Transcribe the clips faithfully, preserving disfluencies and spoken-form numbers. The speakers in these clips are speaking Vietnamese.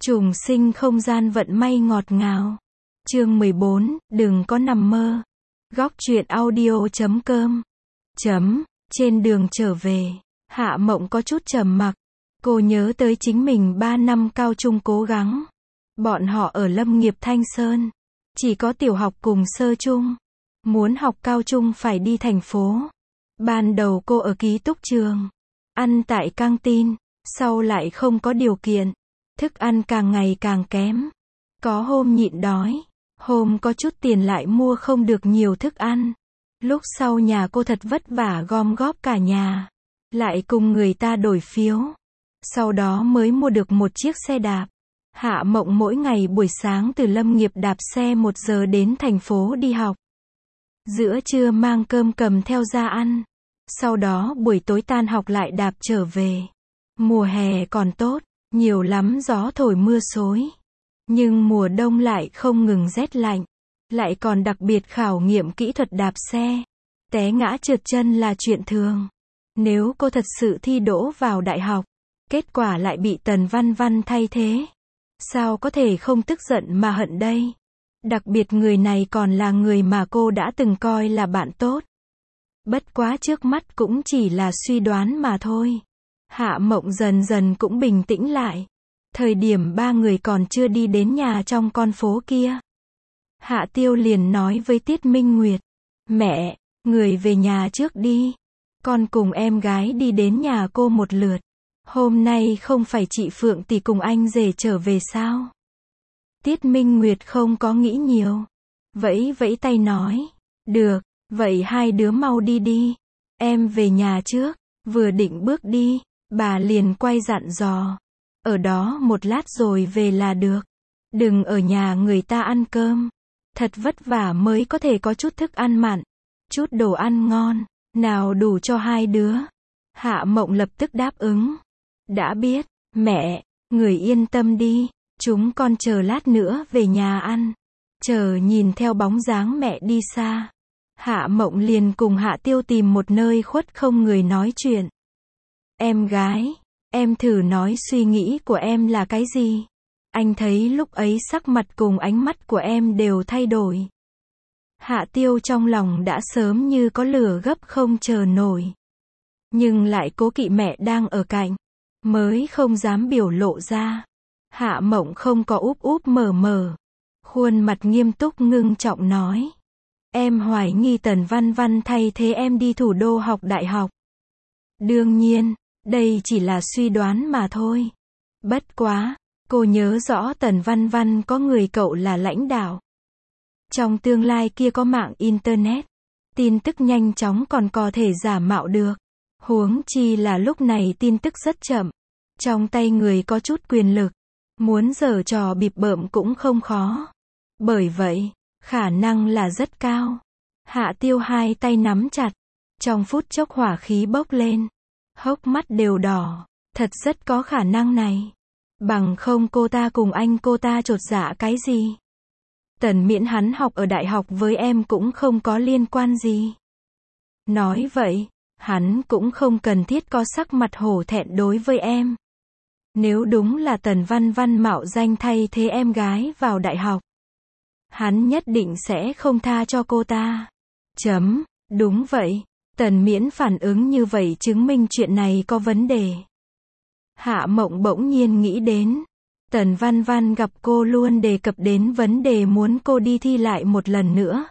Trùng sinh không gian vận may ngọt ngào. Chương mười bốn, đừng có nằm mơ. Góc truyện audio chấm com. Chấm, trên đường trở về, Hạ Mộng có chút trầm mặc. Cô nhớ tới chính mình ba năm cao trung cố gắng. Bọn họ ở Lâm Nghiệp Thanh Sơn. Chỉ có tiểu học cùng sơ trung. Muốn học cao trung phải đi thành phố. Ban đầu cô ở ký túc trường. Ăn tại căng tin. Sau lại không có điều kiện. Thức ăn càng ngày càng kém. Có hôm nhịn đói. Hôm có chút tiền lại mua không được nhiều thức ăn. Lúc sau nhà cô thật vất vả gom góp cả nhà. Lại cùng người ta đổi phiếu. Sau đó mới mua được một chiếc xe đạp. Hạ Mộng mỗi ngày buổi sáng từ Lâm Nghiệp đạp xe một giờ đến thành phố đi học. Giữa trưa mang cơm cầm theo ra ăn. Sau đó buổi tối tan học lại đạp trở về. Mùa hè còn tốt, nhiều lắm gió thổi mưa xối. Nhưng mùa đông lại không ngừng rét lạnh. Lại còn đặc biệt khảo nghiệm kỹ thuật đạp xe. Té ngã trượt chân là chuyện thường. Nếu cô thật sự thi đỗ vào đại học, kết quả lại bị Tần Văn Văn thay thế. Sao có thể không tức giận mà hận đây? Đặc biệt người này còn là người mà cô đã từng coi là bạn tốt. Bất quá trước mắt cũng chỉ là suy đoán mà thôi. Hạ Mộng dần dần cũng bình tĩnh lại. Thời điểm ba người còn chưa đi đến nhà trong con phố kia. Hạ Tiêu liền nói với Tiết Minh Nguyệt. Mẹ, người về nhà trước đi. Con cùng em gái đi đến nhà cô một lượt. Hôm nay không phải chị Phượng tỷ cùng anh rể trở về sao? Tiết Minh Nguyệt không có nghĩ nhiều. Vẫy vẫy tay nói. Được, vậy hai đứa mau đi đi. Em về nhà trước. Vừa định bước đi, bà liền quay dặn dò. Ở đó một lát rồi về là được. Đừng ở nhà người ta ăn cơm. Thật vất vả mới có thể có chút thức ăn mặn. Chút đồ ăn ngon. Nào đủ cho hai đứa. Hạ Mộng lập tức đáp ứng. Đã biết, mẹ, người yên tâm đi. Chúng con chờ lát nữa về nhà ăn. Chờ nhìn theo bóng dáng mẹ đi xa. Hạ Mộng liền cùng Hạ Tiêu tìm một nơi khuất không người nói chuyện. Em gái, em thử nói suy nghĩ của em là cái gì? Anh thấy lúc ấy sắc mặt cùng ánh mắt của em đều thay đổi. Hạ Tiêu trong lòng đã sớm như có lửa gấp không chờ nổi. Nhưng lại cố kỵ mẹ đang ở cạnh. Mới không dám biểu lộ ra. Hạ Mộng không có úp úp mở mở. Khuôn mặt nghiêm túc ngưng trọng nói. Em hoài nghi Tần Văn Văn thay thế em đi thủ đô học đại học. Đương nhiên, đây chỉ là suy đoán mà thôi. Bất quá, cô nhớ rõ Tần Văn Văn có người cậu là lãnh đạo. Trong tương lai kia có mạng Internet. Tin tức nhanh chóng còn có thể giả mạo được. Huống chi là lúc này tin tức rất chậm. Trong tay người có chút quyền lực. Muốn giở trò bịp bợm cũng không khó. Bởi vậy, khả năng là rất cao. Hạ Tiêu hai tay nắm chặt. Trong phút chốc hỏa khí bốc lên. Hốc mắt đều đỏ. Thật rất có khả năng này. Bằng không cô ta cùng anh cô ta chột dạ cái gì. Tần Miễn hắn học ở đại học với em cũng không có liên quan gì. Nói vậy, hắn cũng không cần thiết có sắc mặt hổ thẹn đối với em. Nếu đúng là Tần Văn Văn mạo danh thay thế em gái vào đại học, hắn nhất định sẽ không tha cho cô ta. Chấm, đúng vậy. Tần Miễn phản ứng như vậy chứng minh chuyện này có vấn đề. Hạ Mộng bỗng nhiên nghĩ đến. Tần Văn Văn gặp cô luôn đề cập đến vấn đề muốn cô đi thi lại một lần nữa.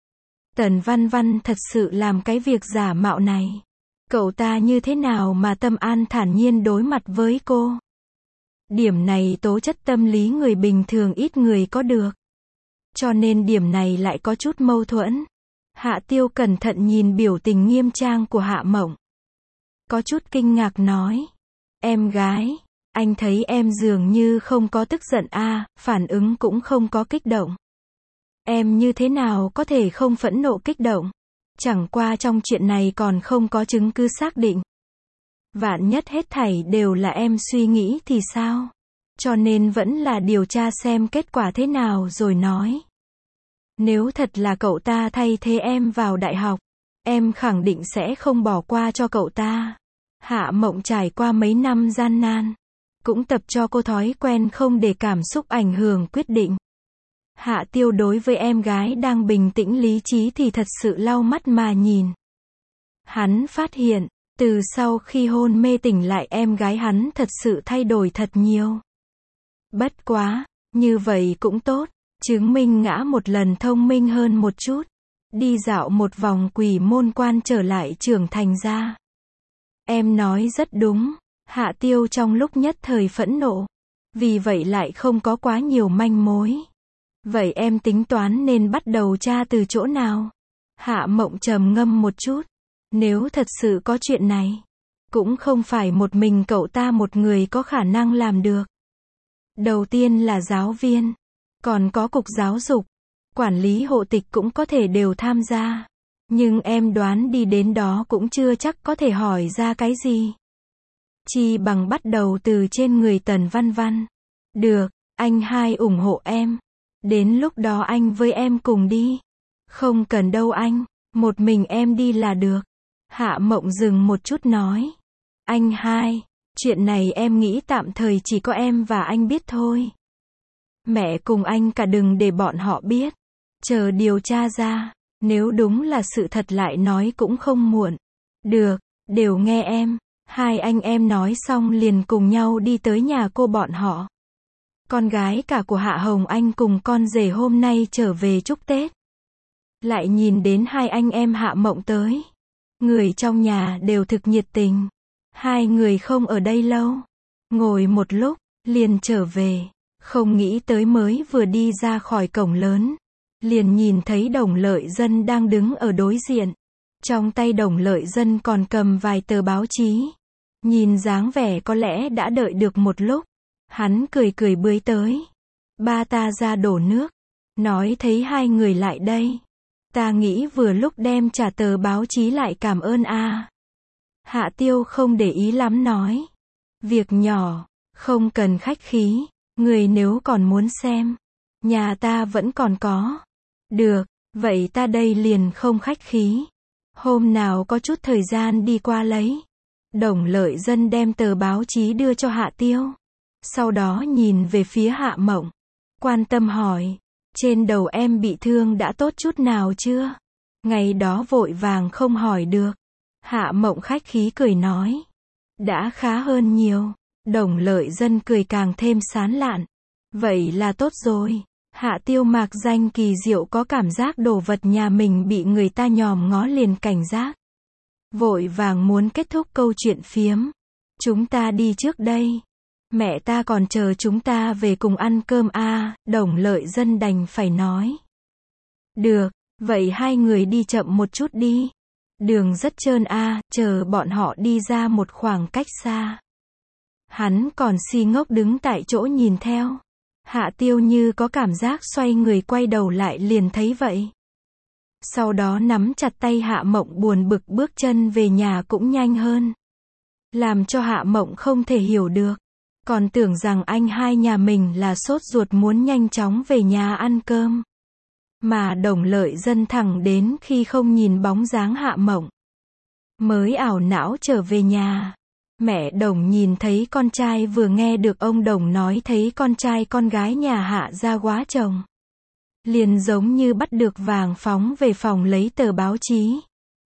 Tần Văn Văn thật sự làm cái việc giả mạo này. Cậu ta như thế nào mà tâm an thản nhiên đối mặt với cô? Điểm này tố chất tâm lý người bình thường ít người có được. Cho nên điểm này lại có chút mâu thuẫn. Hạ Tiêu cẩn thận nhìn biểu tình nghiêm trang của Hạ Mộng. Có chút kinh ngạc nói. Em gái, anh thấy em dường như không có tức giận a, à, phản ứng cũng không có kích động. Em như thế nào có thể không phẫn nộ kích động? Chẳng qua trong chuyện này còn không có chứng cứ xác định. Vạn nhất hết thảy đều là em suy nghĩ thì sao? Cho nên vẫn là điều tra xem kết quả thế nào rồi nói. Nếu thật là cậu ta thay thế em vào đại học, em khẳng định sẽ không bỏ qua cho cậu ta. Hạ Mộng trải qua mấy năm gian nan. cũng tập cho cô thói quen không để cảm xúc ảnh hưởng quyết định. Hạ Tiêu đối với em gái đang bình tĩnh lý trí thì thật sự lau mắt mà nhìn. Hắn phát hiện, từ sau khi hôn mê tỉnh lại em gái hắn thật sự thay đổi thật nhiều. Bất quá, như vậy cũng tốt, chứng minh ngã một lần thông minh hơn một chút. Đi dạo một vòng Quỷ Môn Quan trở lại trưởng thành ra. Em nói rất đúng, Hạ Tiêu trong lúc nhất thời phẫn nộ. Vì vậy lại không có quá nhiều manh mối. Vậy em tính toán nên bắt đầu tra từ chỗ nào? Hạ Mộng trầm ngâm một chút. Nếu thật sự có chuyện này, cũng không phải một mình cậu ta một người có khả năng làm được. Đầu tiên là giáo viên, còn có cục giáo dục, quản lý hộ tịch cũng có thể đều tham gia. Nhưng em đoán đi đến đó cũng chưa chắc có thể hỏi ra cái gì. Chi bằng bắt đầu từ trên người Tần Văn Văn. Được, anh hai ủng hộ em. Đến lúc đó anh với em cùng đi. Không cần đâu anh, một mình em đi là được. Hạ Mộng dừng một chút nói. Anh hai, chuyện này em nghĩ tạm thời chỉ có em và anh biết thôi. Mẹ cùng anh cả đừng để bọn họ biết. Chờ điều tra ra, nếu đúng là sự thật lại nói cũng không muộn. Được, đều nghe em. Hai anh em nói xong liền cùng nhau đi tới nhà cô bọn họ. Con gái cả của Hạ Hồng Anh cùng con rể hôm nay trở về chúc Tết. Lại nhìn đến hai anh em Hạ Mộng tới. Người trong nhà đều thực nhiệt tình. Hai người không ở đây lâu. Ngồi một lúc, liền trở về. Không nghĩ tới mới vừa đi ra khỏi cổng lớn. Liền nhìn thấy Đồng Lợi Dân đang đứng ở đối diện. Trong tay Đồng Lợi Dân còn cầm vài tờ báo chí. Nhìn dáng vẻ có lẽ đã đợi được một lúc. Hắn cười cười bươi tới. Ba ta ra đổ nước. Nói thấy hai người lại đây. Ta nghĩ vừa lúc đem trả tờ báo chí lại cảm ơn a. Hạ Tiêu không để ý lắm nói. Việc nhỏ, không cần khách khí. Người nếu còn muốn xem, nhà ta vẫn còn có. Được, vậy ta đây liền không khách khí. Hôm nào có chút thời gian đi qua lấy. Đồng Lợi Dân đem tờ báo chí đưa cho Hạ Tiêu. Sau đó nhìn về phía Hạ Mộng. Quan tâm hỏi. Trên đầu em bị thương đã tốt chút nào chưa? Ngày đó vội vàng không hỏi được. Hạ Mộng khách khí cười nói. Đã khá hơn nhiều. Đồng Lợi Dân cười càng thêm sán lạn. Vậy là tốt rồi. Hạ Tiêu mạc danh kỳ diệu có cảm giác đồ vật nhà mình bị người ta nhòm ngó liền cảnh giác. Vội vàng muốn kết thúc câu chuyện phiếm. Chúng ta đi trước đây. Mẹ ta còn chờ chúng ta về cùng ăn cơm a. À, Đồng Lợi Dân đành phải nói. Được, vậy hai người đi chậm một chút đi. Đường rất trơn a. À, chờ bọn họ đi ra một khoảng cách xa. Hắn còn si ngốc đứng tại chỗ nhìn theo. Hạ Tiêu như có cảm giác xoay người quay đầu lại liền thấy vậy. Sau đó nắm chặt tay Hạ Mộng buồn bực bước chân về nhà cũng nhanh hơn. Làm cho Hạ Mộng không thể hiểu được. Còn tưởng rằng anh hai nhà mình là sốt ruột muốn nhanh chóng về nhà ăn cơm. Mà Đồng Lợi Dân thẳng đến khi không nhìn bóng dáng Hạ Mộng. Mới ảo não trở về nhà. Mẹ Đồng nhìn thấy con trai vừa nghe được ông Đồng nói thấy con trai con gái nhà Hạ ra quá chồng. Liền giống như bắt được vàng phóng về phòng lấy tờ báo chí.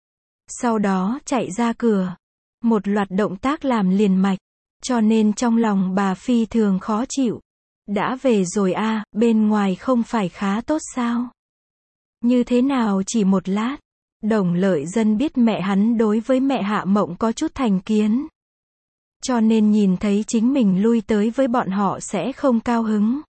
Sau đó chạy ra cửa. Một loạt động tác làm liền mạch. Cho nên trong lòng bà phi thường khó chịu. Đã về rồi a, à, bên ngoài không phải khá tốt sao? Như thế nào chỉ một lát? Đồng Lợi Dân biết mẹ hắn đối với mẹ Hạ Mộng có chút thành kiến. Cho nên nhìn thấy chính mình lui tới với bọn họ sẽ không cao hứng.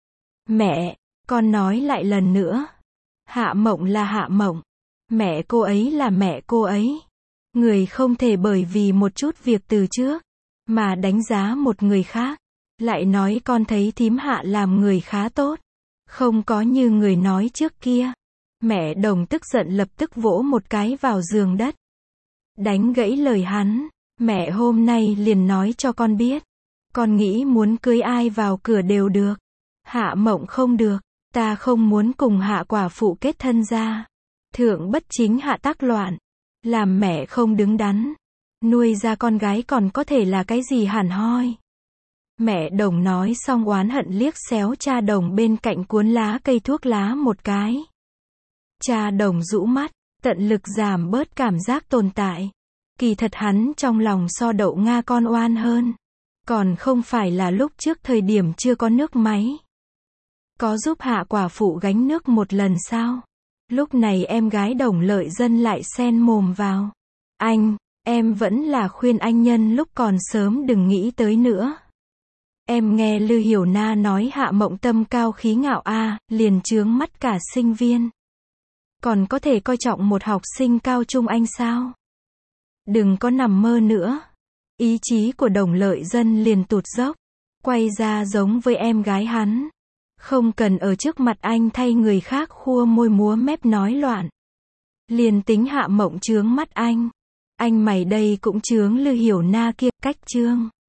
Mẹ, con nói lại lần nữa. Hạ Mộng là Hạ Mộng. Mẹ cô ấy là mẹ cô ấy. Người không thể bởi vì một chút việc từ trước mà đánh giá một người khác. Lại nói con thấy thím Hạ làm người khá tốt. Không có như người nói trước kia. Mẹ Đồng tức giận lập tức vỗ một cái vào giường đất. Đánh gãy lời hắn. Mẹ hôm nay liền nói cho con biết. Con nghĩ muốn cưới ai vào cửa đều được. Hạ Mộng không được. Ta không muốn cùng Hạ quả phụ kết thân ra. Thượng bất chính hạ tác loạn. Làm mẹ không đứng đắn. Nuôi ra con gái còn có thể là cái gì hẳn hoi. Mẹ Đồng nói xong oán hận liếc xéo cha Đồng bên cạnh cuốn lá cây thuốc lá một cái. Cha Đồng rũ mắt, tận lực giảm bớt cảm giác tồn tại. Kỳ thật hắn trong lòng so Đậu Nga con oan hơn. Còn không phải là lúc trước thời điểm chưa có nước máy. Có giúp Hạ quả phụ gánh nước một lần sao? Lúc này em gái Đồng Lợi Dân lại xen mồm vào. Anh, em vẫn là khuyên anh nhân lúc còn sớm đừng nghĩ tới nữa. Em nghe Lư Hiểu Na nói Hạ Mộng Tâm cao khí ngạo a, liền chướng mắt cả sinh viên. Còn có thể coi trọng một học sinh cao trung anh sao? Đừng có nằm mơ nữa. Ý chí của Đồng Lợi Dân liền tụt dốc. Quay ra giống với em gái hắn. Không cần ở trước mặt anh thay người khác khua môi múa mép nói loạn. Liền tính Hạ Mộng chướng mắt anh. Anh mày đây cũng chướng Lư Hiểu Na kia, cách trương.